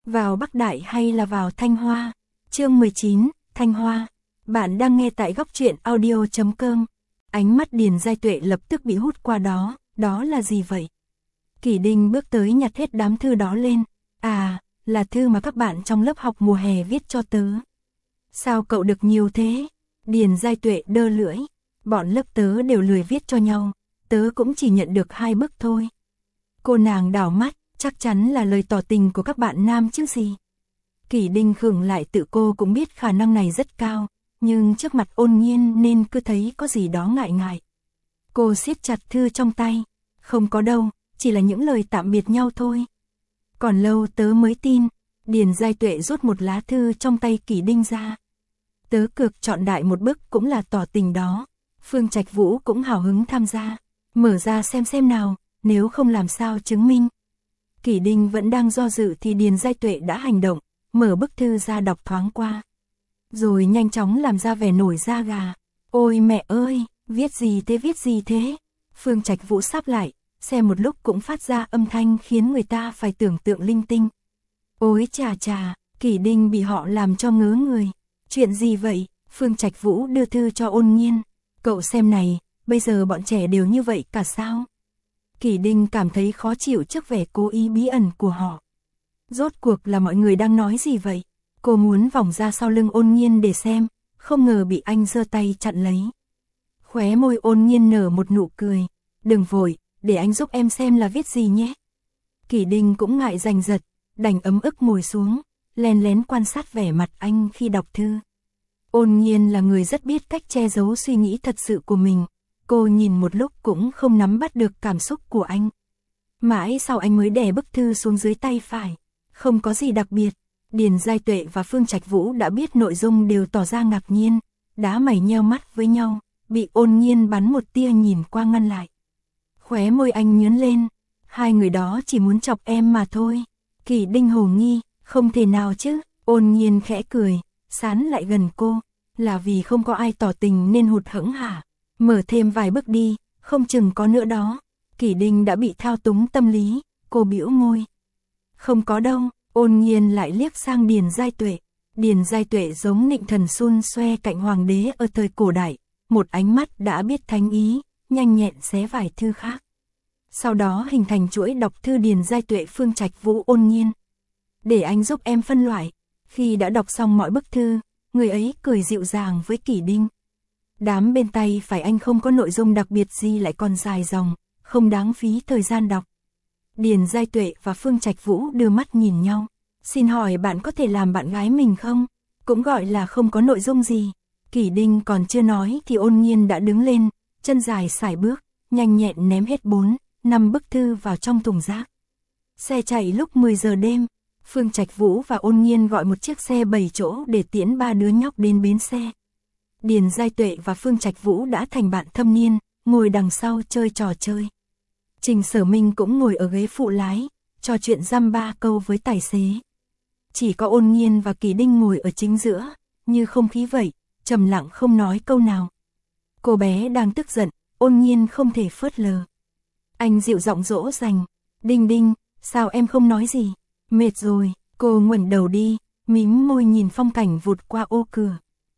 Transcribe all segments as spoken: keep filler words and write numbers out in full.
Vào Bắc Đại hay là vào Thanh Hoa? Chương mười chín, Thanh Hoa. Bạn đang nghe tại góc truyện audio chấm com. Ánh mắt Điền Giai Tuệ lập tức bị hút qua đó, đó là gì vậy? Kỷ Đinh bước tới nhặt hết đám thư đó lên. À, là thư mà các bạn trong lớp học mùa hè viết cho tớ. Sao cậu được nhiều thế? Điền Giai Tuệ đơ lưỡi. Bọn lớp tớ đều lười viết cho nhau, tớ cũng chỉ nhận được hai bức thôi. Cô nàng đảo mắt, chắc chắn là lời tỏ tình của các bạn nam chứ gì. Kỷ Đinh khựng lại, tự cô cũng biết khả năng này rất cao, nhưng trước mặt Ôn Nhiên nên cứ thấy có gì đó ngại ngại. Cô siết chặt thư trong tay. Không có đâu, chỉ là những lời tạm biệt nhau thôi. Còn lâu tớ mới tin. Điền Giai Tuệ rút một lá thư trong tay Kỷ Đinh ra. Tớ cược chọn đại một bức cũng là tỏ tình đó. Phương Trạch Vũ cũng hào hứng tham gia. Mở ra xem xem nào, nếu không làm sao chứng minh. Kỷ Đinh vẫn đang do dự thì Điền Giai Tuệ đã hành động, mở bức thư ra đọc thoáng qua. Rồi nhanh chóng làm ra vẻ nổi da gà. Ôi mẹ ơi, viết gì thế viết gì thế? Phương Trạch Vũ sắp lại, xem một lúc cũng phát ra âm thanh khiến người ta phải tưởng tượng linh tinh. Ôi chà chà, Kỷ Đinh bị họ làm cho ngớ người. Chuyện gì vậy? Phương Trạch Vũ đưa thư cho Ôn Nhiên. Cậu xem này, bây giờ bọn trẻ đều như vậy cả sao? Kỷ Đinh cảm thấy khó chịu trước vẻ cố ý bí ẩn của họ. Rốt cuộc là mọi người đang nói gì vậy? Cô muốn vòng ra sau lưng Ôn Nhiên để xem, không ngờ bị anh giơ tay chặn lấy. Khóe môi Ôn Nhiên nở một nụ cười. Đừng vội, để anh giúp em xem là viết gì nhé. Kỷ Đinh cũng ngại giành giật, đành ấm ức ngồi xuống, lén lén quan sát vẻ mặt anh khi đọc thư. Ôn Nhiên là người rất biết cách che giấu suy nghĩ thật sự của mình. Cô nhìn một lúc cũng không nắm bắt được cảm xúc của anh. Mãi sau anh mới đè bức thư xuống dưới tay phải. Không có gì đặc biệt. Điền Giai Tuệ và Phương Trạch Vũ đã biết nội dung đều tỏ ra ngạc nhiên, đá mày nheo mắt với nhau, bị Ôn Nhiên bắn một tia nhìn qua ngăn lại. Khóe môi anh nhướng lên, hai người đó chỉ muốn chọc em mà thôi. Kỷ Đinh hồ nghi, không thể nào chứ. Ôn Nhiên khẽ cười, sán lại gần cô, là vì không có ai tỏ tình nên hụt hẫng hả? Mở thêm vài bước đi, không chừng có nữa đó. Kỷ Đinh đã bị thao túng tâm lý, cô bĩu môi. Không có đâu. Ôn Nhiên lại liếc sang Điền Giai Tuệ. Điền Giai Tuệ giống nịnh thần xun xoe cạnh hoàng đế ở thời cổ đại, một ánh mắt đã biết thánh ý, nhanh nhẹn xé vài thư khác. Sau đó hình thành chuỗi đọc thư Điền Giai Tuệ Phương Trạch Vũ Ôn Nhiên. Để anh giúp em phân loại. Khi đã đọc xong mọi bức thư, người ấy cười dịu dàng với Kỷ Đinh. Đám bên tay phải anh không có nội dung đặc biệt gì lại còn dài dòng, không đáng phí thời gian đọc. Điền Giai Tuệ và Phương Trạch Vũ đưa mắt nhìn nhau. Xin hỏi bạn có thể làm bạn gái mình không? Cũng gọi là không có nội dung gì. Kỷ Đinh còn chưa nói thì Ôn Nhiên đã đứng lên, chân dài sải bước, nhanh nhẹn ném hết bốn, năm bức thư vào trong thùng rác. Xe chạy lúc mười giờ đêm, Phương Trạch Vũ và Ôn Nhiên gọi một chiếc xe bảy chỗ để tiễn ba đứa nhóc đến bến xe. Điền Giai Tuệ và Phương Trạch Vũ đã thành bạn thâm niên, ngồi đằng sau chơi trò chơi. Trình Sở Minh cũng ngồi ở ghế phụ lái, trò chuyện dăm ba câu với tài xế. Chỉ có Ôn Nhiên và Kỷ Đinh ngồi ở chính giữa, như không khí vậy, trầm lặng không nói câu nào. Cô bé đang tức giận, Ôn Nhiên không thể phớt lờ. Anh dịu giọng dỗ dành. Đinh Đinh, sao em không nói gì? Mệt rồi. Cô ngẩng đầu đi, mím môi nhìn phong cảnh vụt qua ô cửa.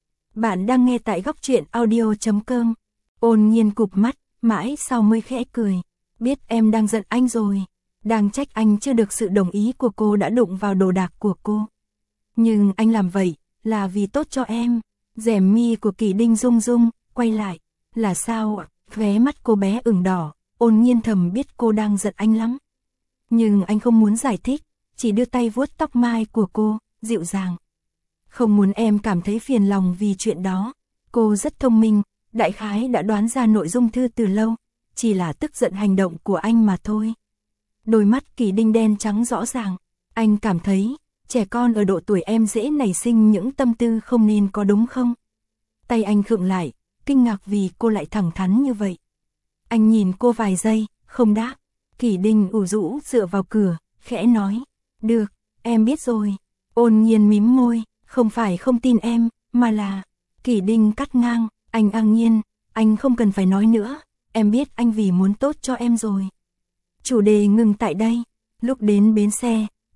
Bạn đang nghe tại góc truyện audio chấm com. Ôn Nhiên cụp mắt, mãi sau mới khẽ cười. Biết em đang giận anh rồi. Đang trách anh chưa được sự đồng ý của cô đã đụng vào đồ đạc của cô. Nhưng anh làm vậy là vì tốt cho em. Rèm mi của Kỷ Đinh rung rung, quay lại. Là sao ạ? Khóe mắt cô bé ửng đỏ. Ôn Nhiên thầm biết cô đang giận anh lắm. Nhưng anh không muốn giải thích, chỉ đưa tay vuốt tóc mai của cô, dịu dàng. Không muốn em cảm thấy phiền lòng vì chuyện đó. Cô rất thông minh, đại khái đã đoán ra nội dung thư từ lâu. Chỉ là tức giận hành động của anh mà thôi. Đôi mắt Kỷ Đinh đen trắng rõ ràng. Anh cảm thấy, trẻ con ở độ tuổi em dễ nảy sinh những tâm tư không nên có đúng không? Tay anh khựng lại, kinh ngạc vì cô lại thẳng thắn như vậy. Anh nhìn cô vài giây, không đáp. Kỷ Đinh ủ rũ dựa vào cửa, khẽ nói. Được, em biết rồi. Ôn Nhiên mím môi, không phải không tin em, mà là... Kỷ Đinh cắt ngang, anh An Nhiên, anh không cần phải nói nữa. Em biết anh vì muốn tốt cho em rồi. Chủ đề ngừng tại đây. Lúc đến bến xe,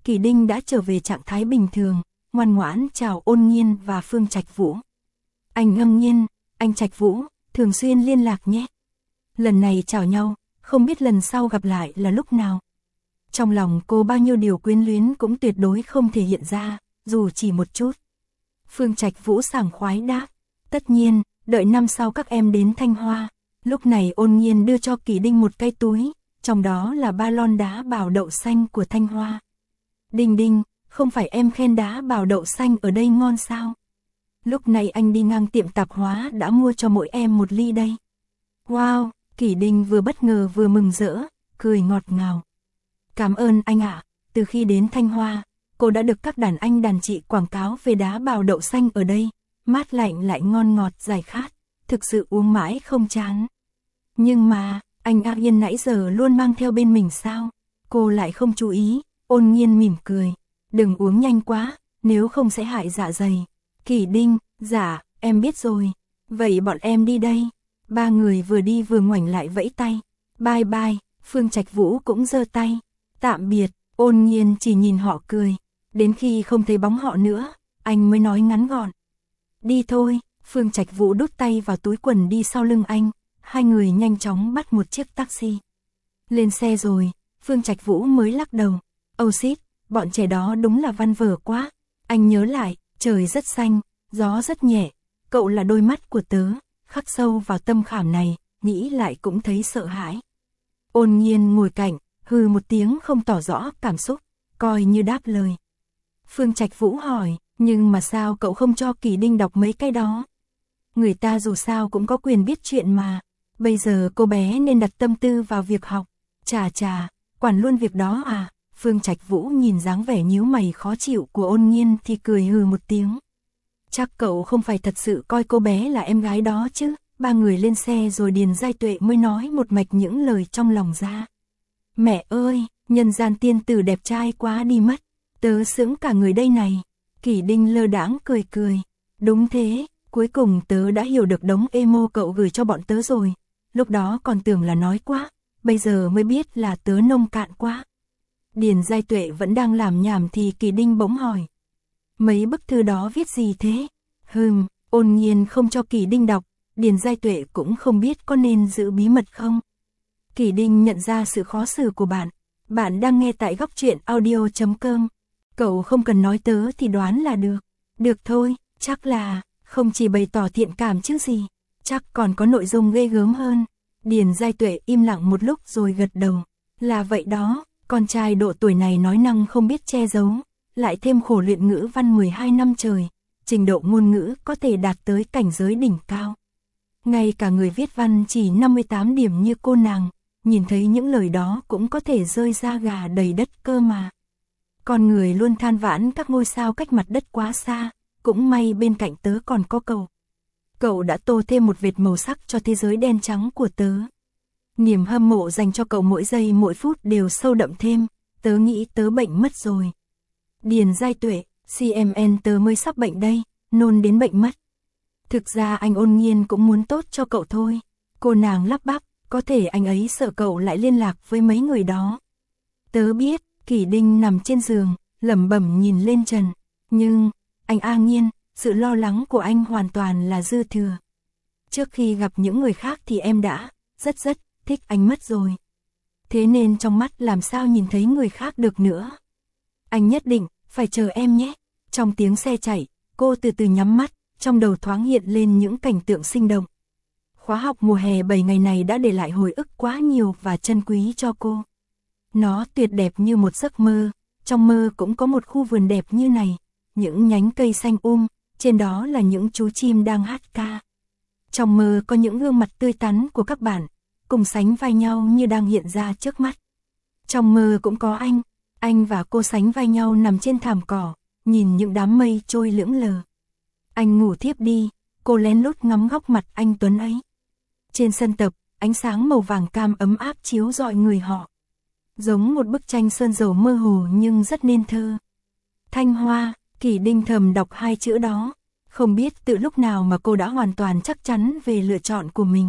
Kỷ Đinh đã trở về trạng thái bình thường, ngoan ngoãn chào Ôn Nhiên và Phương Trạch Vũ. Anh ngâm nhiên, anh Trạch Vũ, thường xuyên liên lạc nhé. Lần này chào nhau, không biết lần sau gặp lại là lúc nào. Trong lòng cô bao nhiêu điều quyến luyến cũng tuyệt đối không thể hiện ra, dù chỉ một chút. Phương Trạch Vũ sảng khoái đáp, tất nhiên, đợi năm sau các em đến Thanh Hoa. Lúc này Ôn Nhiên đưa cho Kỷ Đinh một cái túi, trong đó là ba lon đá bảo đậu xanh của Thanh Hoa. Đinh Đinh, không phải em khen đá bảo đậu xanh ở đây ngon sao? Lúc này anh đi ngang tiệm tạp hóa đã mua cho mỗi em một ly đây. Wow, Kỷ Đinh vừa bất ngờ vừa mừng rỡ, cười ngọt ngào. Cảm ơn anh ạ, từ khi đến Thanh Hoa, cô đã được các đàn anh đàn chị quảng cáo về đá bảo đậu xanh ở đây, mát lạnh lại ngon ngọt giải khát, thực sự uống mãi không chán. Nhưng mà, anh A Yên nãy giờ luôn mang theo bên mình sao? Cô lại không chú ý. Ôn Nhiên mỉm cười, đừng uống nhanh quá, nếu không sẽ hại dạ dày. Kỷ Đinh, dạ, em biết rồi, vậy bọn em đi đây. Ba người vừa đi vừa ngoảnh lại vẫy tay. Bye bye, Phương Trạch Vũ cũng giơ tay. Tạm biệt, Ôn Nhiên chỉ nhìn họ cười, đến khi không thấy bóng họ nữa, anh mới nói ngắn gọn. Đi thôi, Phương Trạch Vũ đút tay vào túi quần đi sau lưng anh, hai người nhanh chóng bắt một chiếc taxi. Lên xe rồi, Phương Trạch Vũ mới lắc đầu. Oh shit, bọn trẻ đó đúng là văn vở quá. Anh nhớ lại, trời rất xanh, gió rất nhẹ, cậu là đôi mắt của tớ, khắc sâu vào tâm khảm này, nghĩ lại cũng thấy sợ hãi. Ôn Nhiên ngồi cạnh, hừ một tiếng không tỏ rõ cảm xúc, coi như đáp lời. Phương Trạch Vũ hỏi, nhưng mà sao cậu không cho Kỷ Đinh đọc mấy cái đó? Người ta dù sao cũng có quyền biết chuyện mà, bây giờ cô bé nên đặt tâm tư vào việc học. Chà chà, quản luôn việc đó à? Phương Trạch Vũ nhìn dáng vẻ nhíu mày khó chịu của Ôn Nhiên thì cười hừ một tiếng. Chắc cậu không phải thật sự coi cô bé là em gái đó chứ? Ba người lên xe rồi Điền Giai Tuệ mới nói một mạch những lời trong lòng ra. Mẹ ơi, nhân gian tiên tử đẹp trai quá đi mất, tớ sững cả người đây này. Kỷ Đinh lơ đãng cười cười. Đúng thế, cuối cùng tớ đã hiểu được đống emo cậu gửi cho bọn tớ rồi. Lúc đó còn tưởng là nói quá, bây giờ mới biết là tớ nông cạn quá. Điền Giai Tuệ vẫn đang làm nhảm thì Kỷ Đinh bỗng hỏi. Mấy bức thư đó viết gì thế? Hừm, Ôn Nhiên không cho Kỷ Đinh đọc, Điền Giai Tuệ cũng không biết có nên giữ bí mật không. Kỷ Đinh nhận ra sự khó xử của bạn. Bạn đang nghe tại góc truyện audio chấm com. Cậu không cần nói tớ thì đoán là được. Được thôi, chắc là, không chỉ bày tỏ thiện cảm chứ gì. Chắc còn có nội dung ghê gớm hơn. Điền Giai Tuệ im lặng một lúc rồi gật đầu. Là vậy đó, con trai độ tuổi này nói năng không biết che giấu. Lại thêm khổ luyện ngữ văn mười hai năm trời. Trình độ ngôn ngữ có thể đạt tới cảnh giới đỉnh cao. Ngay cả người viết văn chỉ năm mươi tám điểm như cô nàng, nhìn thấy những lời đó cũng có thể rơi da gà đầy đất cơ mà. Con người luôn than vãn các ngôi sao cách mặt đất quá xa, cũng may bên cạnh tớ còn có cậu. Cậu đã tô thêm một vệt màu sắc cho thế giới đen trắng của tớ. Niềm hâm mộ dành cho cậu mỗi giây mỗi phút đều sâu đậm thêm, tớ nghĩ tớ bệnh mất rồi. Điền Giai Tuệ, xê em en tớ mới sắp bệnh đây, nôn đến bệnh mất. Thực ra anh Ôn Nhiên cũng muốn tốt cho cậu thôi. Cô nàng lắp bắp, có thể anh ấy sợ cậu lại liên lạc với mấy người đó. Tớ biết, Kỷ Đinh nằm trên giường, lẩm bẩm nhìn lên trần. Nhưng, anh A Nhiên, sự lo lắng của anh hoàn toàn là dư thừa. Trước khi gặp những người khác thì em đã rất rất thích anh mất rồi. Thế nên trong mắt làm sao nhìn thấy người khác được nữa. Anh nhất định phải chờ em nhé. Trong tiếng xe chạy, cô từ từ nhắm mắt, trong đầu thoáng hiện lên những cảnh tượng sinh động. Khóa học mùa hè bảy ngày này đã để lại hồi ức quá nhiều và trân quý cho cô. Nó tuyệt đẹp như một giấc mơ, trong mơ cũng có một khu vườn đẹp như này, những nhánh cây xanh um, trên đó là những chú chim đang hát ca. Trong mơ có những gương mặt tươi tắn của các bạn, cùng sánh vai nhau như đang hiện ra trước mắt. Trong mơ cũng có anh, anh và cô sánh vai nhau nằm trên thảm cỏ, nhìn những đám mây trôi lững lờ. Anh ngủ thiếp đi, cô lén lút ngắm góc mặt anh tuấn ấy. Trên sân tập, ánh sáng màu vàng cam ấm áp chiếu rọi người họ. Giống một bức tranh sơn dầu mơ hồ nhưng rất nên thơ. Thanh Hoa, Kỷ Đinh thầm đọc hai chữ đó. Không biết từ lúc nào mà cô đã hoàn toàn chắc chắn về lựa chọn của mình.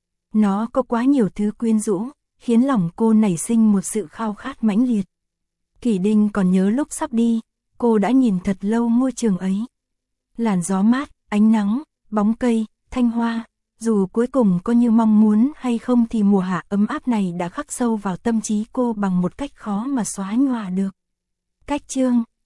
Nó có quá nhiều thứ quyến rũ, khiến lòng cô nảy sinh một sự khao khát mãnh liệt. Kỷ Đinh còn nhớ lúc sắp đi, cô đã nhìn thật lâu ngôi trường ấy. Làn gió mát, ánh nắng, bóng cây, thanh hoa, dù cuối cùng có như mong muốn hay không thì mùa hạ ấm áp này đã khắc sâu vào tâm trí cô bằng một cách khó mà xóa nhòa được. Cách chương